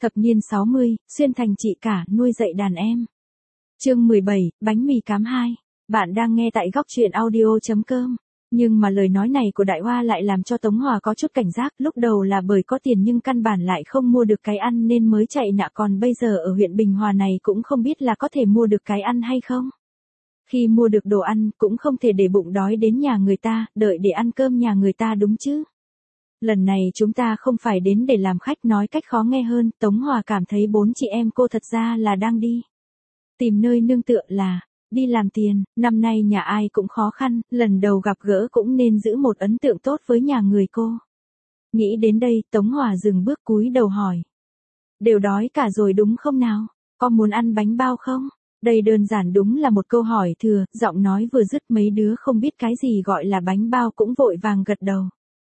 Thập niên 60, xuyên thành chị cả nuôi dạy đàn em. Chương 17, bánh mì cám 2. Bạn đang nghe tại góc truyện audio.com. Nhưng mà lời nói này của Đại Hoa lại làm cho Tống Hòa có chút cảnh giác, lúc đầu là bởi có tiền nhưng căn bản lại không mua được cái ăn nên mới chạy nạ, còn bây giờ ở huyện Bình Hòa này cũng không biết là có thể mua được cái ăn hay không. Khi mua được đồ ăn cũng không thể để bụng đói đến nhà người ta, đợi để ăn cơm nhà người ta đúng chứ. Lần này chúng ta không phải đến để làm khách, nói cách khó nghe hơn, Tống Hòa cảm thấy bốn chị em cô thật ra là đang đi tìm nơi nương tựa, là đi làm tiền. Năm nay nhà ai cũng khó khăn, lần đầu gặp gỡ cũng nên giữ một ấn tượng tốt với nhà người cô. Nghĩ đến đây, Tống Hòa dừng bước cúi đầu hỏi. Đều đói cả rồi đúng không nào? Có muốn ăn bánh bao không? Đây đơn giản đúng là một câu hỏi thừa, giọng nói vừa dứt mấy đứa không biết cái gì gọi là bánh bao cũng vội vàng gật đầu.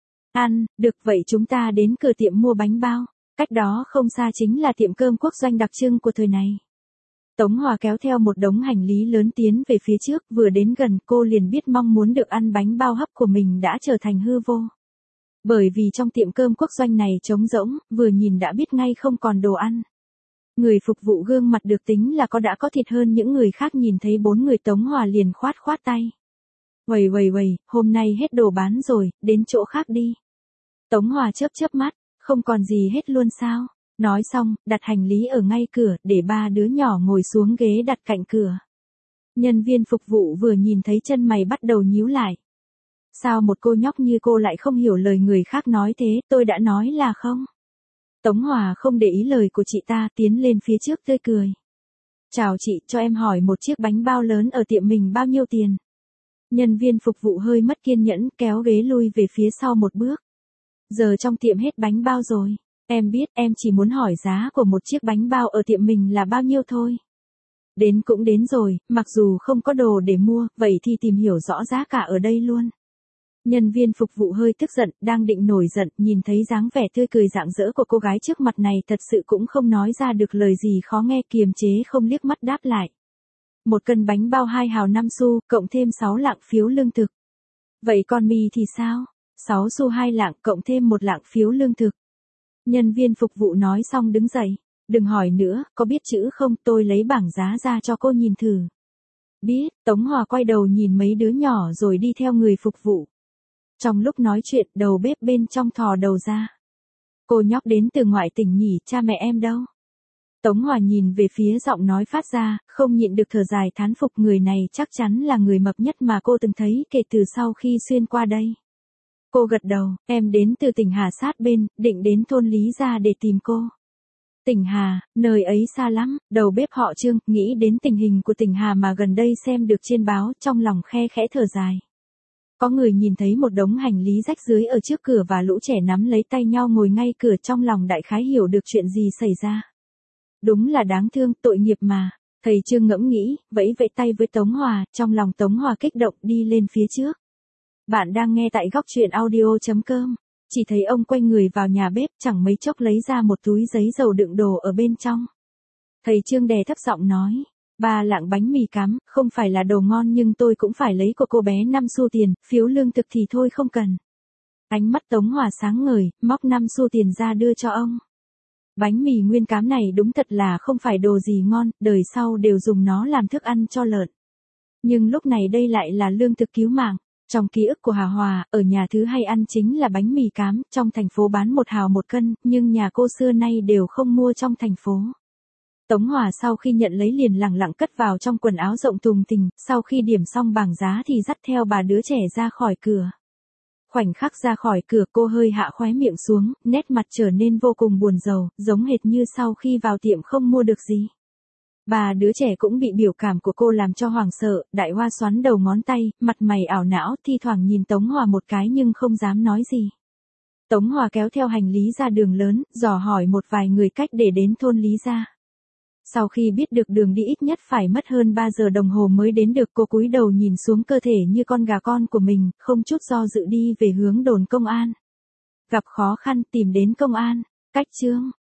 Ăn, được vậy chúng ta đến cửa tiệm mua bánh bao. Cách đó không xa chính là tiệm cơm quốc doanh đặc trưng của thời này. Tống Hòa kéo theo một đống hành lý lớn tiến về phía trước, vừa đến gần cô liền biết mong muốn được ăn bánh bao hấp của mình đã trở thành hư vô. Bởi vì trong tiệm cơm quốc doanh này trống rỗng, vừa nhìn đã biết ngay không còn đồ ăn. Người phục vụ gương mặt được tính là đã có thịt hơn những người khác, nhìn thấy bốn người Tống Hòa liền khoát tay. Quầy, hôm nay hết đồ bán rồi, đến chỗ khác đi. Tống Hòa chớp mắt, không còn gì hết luôn sao? Nói xong, đặt hành lý ở ngay cửa, để ba đứa nhỏ ngồi xuống ghế đặt cạnh cửa. Nhân viên phục vụ vừa nhìn thấy chân mày bắt đầu nhíu lại. Sao một cô nhóc như cô lại không hiểu lời người khác nói thế, tôi đã nói là không. Tống Hòa không để ý lời của chị ta, tiến lên phía trước tươi cười. Chào chị, cho em hỏi một chiếc bánh bao lớn ở tiệm mình bao nhiêu tiền? Nhân viên phục vụ hơi mất kiên nhẫn, kéo ghế lui về phía sau một bước. Giờ trong tiệm hết bánh bao rồi. Em biết, em chỉ muốn hỏi giá của một chiếc bánh bao ở tiệm mình là bao nhiêu thôi. Đến cũng đến rồi, mặc dù không có đồ để mua, vậy thì tìm hiểu rõ giá cả ở đây luôn. Nhân viên phục vụ hơi tức giận, đang định nổi giận, nhìn thấy dáng vẻ tươi cười rạng rỡ của cô gái trước mặt này, thật sự cũng không nói ra được lời gì khó nghe, kiềm chế không liếc mắt đáp lại. Một cân bánh bao 2 hào 5 xu, cộng thêm 6 lạng phiếu lương thực. Vậy con mì thì sao? 6 xu 2 lạng, cộng thêm 1 lạng phiếu lương thực. Nhân viên phục vụ nói xong đứng dậy. Đừng hỏi nữa, có biết chữ không, tôi lấy bảng giá ra cho cô nhìn thử. Biết. Tống Hòa quay đầu nhìn mấy đứa nhỏ rồi đi theo người phục vụ. Trong lúc nói chuyện, đầu bếp bên trong thò đầu ra. Cô nhóc đến từ ngoại tỉnh nhỉ, cha mẹ em đâu? Tống Hòa nhìn về phía giọng nói phát ra, không nhịn được thở dài thán phục, người này chắc chắn là người mập nhất mà cô từng thấy kể từ sau khi xuyên qua đây. Cô gật đầu, em đến từ tỉnh Hà sát bên, định đến thôn Lý Gia để tìm cô. Tỉnh Hà, nơi ấy xa lắm, đầu bếp họ Trương, nghĩ đến tình hình của tỉnh Hà mà gần đây xem được trên báo, trong lòng khe khẽ thở dài. Có người nhìn thấy một đống hành lý rách rưới ở trước cửa và lũ trẻ nắm lấy tay nhau ngồi ngay cửa, trong lòng đại khái hiểu được chuyện gì xảy ra. Đúng là đáng thương, tội nghiệp mà. Thầy Trương ngẫm nghĩ, vẫy tay với Tống Hòa, trong lòng Tống Hòa kích động đi lên phía trước. Bạn đang nghe tại góc truyện audio.com. Chỉ thấy ông quay người vào nhà bếp, chẳng mấy chốc lấy ra một túi giấy dầu đựng đồ ở bên trong. Thầy Trương đè thấp giọng nói, 3 lạng bánh mì cám, không phải là đồ ngon nhưng tôi cũng phải lấy của cô bé 5 xu tiền, phiếu lương thực thì thôi không cần. Ánh mắt Tống Hòa sáng ngời, móc 5 xu tiền ra đưa cho ông. Bánh mì nguyên cám này đúng thật là không phải đồ gì ngon, đời sau đều dùng nó làm thức ăn cho lợn. Nhưng lúc này đây lại là lương thực cứu mạng. Trong ký ức của Hà Hòa, ở nhà thứ hay ăn chính là bánh mì cám, trong thành phố bán 1 hào 1 cân, nhưng nhà cô xưa nay đều không mua trong thành phố. Tống Hòa sau khi nhận lấy liền lẳng lặng cất vào trong quần áo rộng thùng thình, sau khi điểm xong bảng giá thì dắt theo bà đứa trẻ ra khỏi cửa. Khoảnh khắc ra khỏi cửa cô hơi hạ khóe miệng xuống, nét mặt trở nên vô cùng buồn rầu, giống hệt như sau khi vào tiệm không mua được gì. Bà đứa trẻ cũng bị biểu cảm của cô làm cho hoảng sợ, Đại Hoa xoắn đầu ngón tay, mặt mày ảo não, thi thoảng nhìn Tống Hòa một cái nhưng không dám nói gì. Tống Hòa kéo theo hành lý ra đường lớn, dò hỏi một vài người cách để đến thôn Lý Gia. Sau khi biết được đường đi ít nhất phải mất hơn 3 giờ đồng hồ mới đến được, cô cúi đầu nhìn xuống cơ thể như con gà con của mình, không chút do dự đi về hướng đồn công an. Gặp khó khăn tìm đến công an, cách Trương.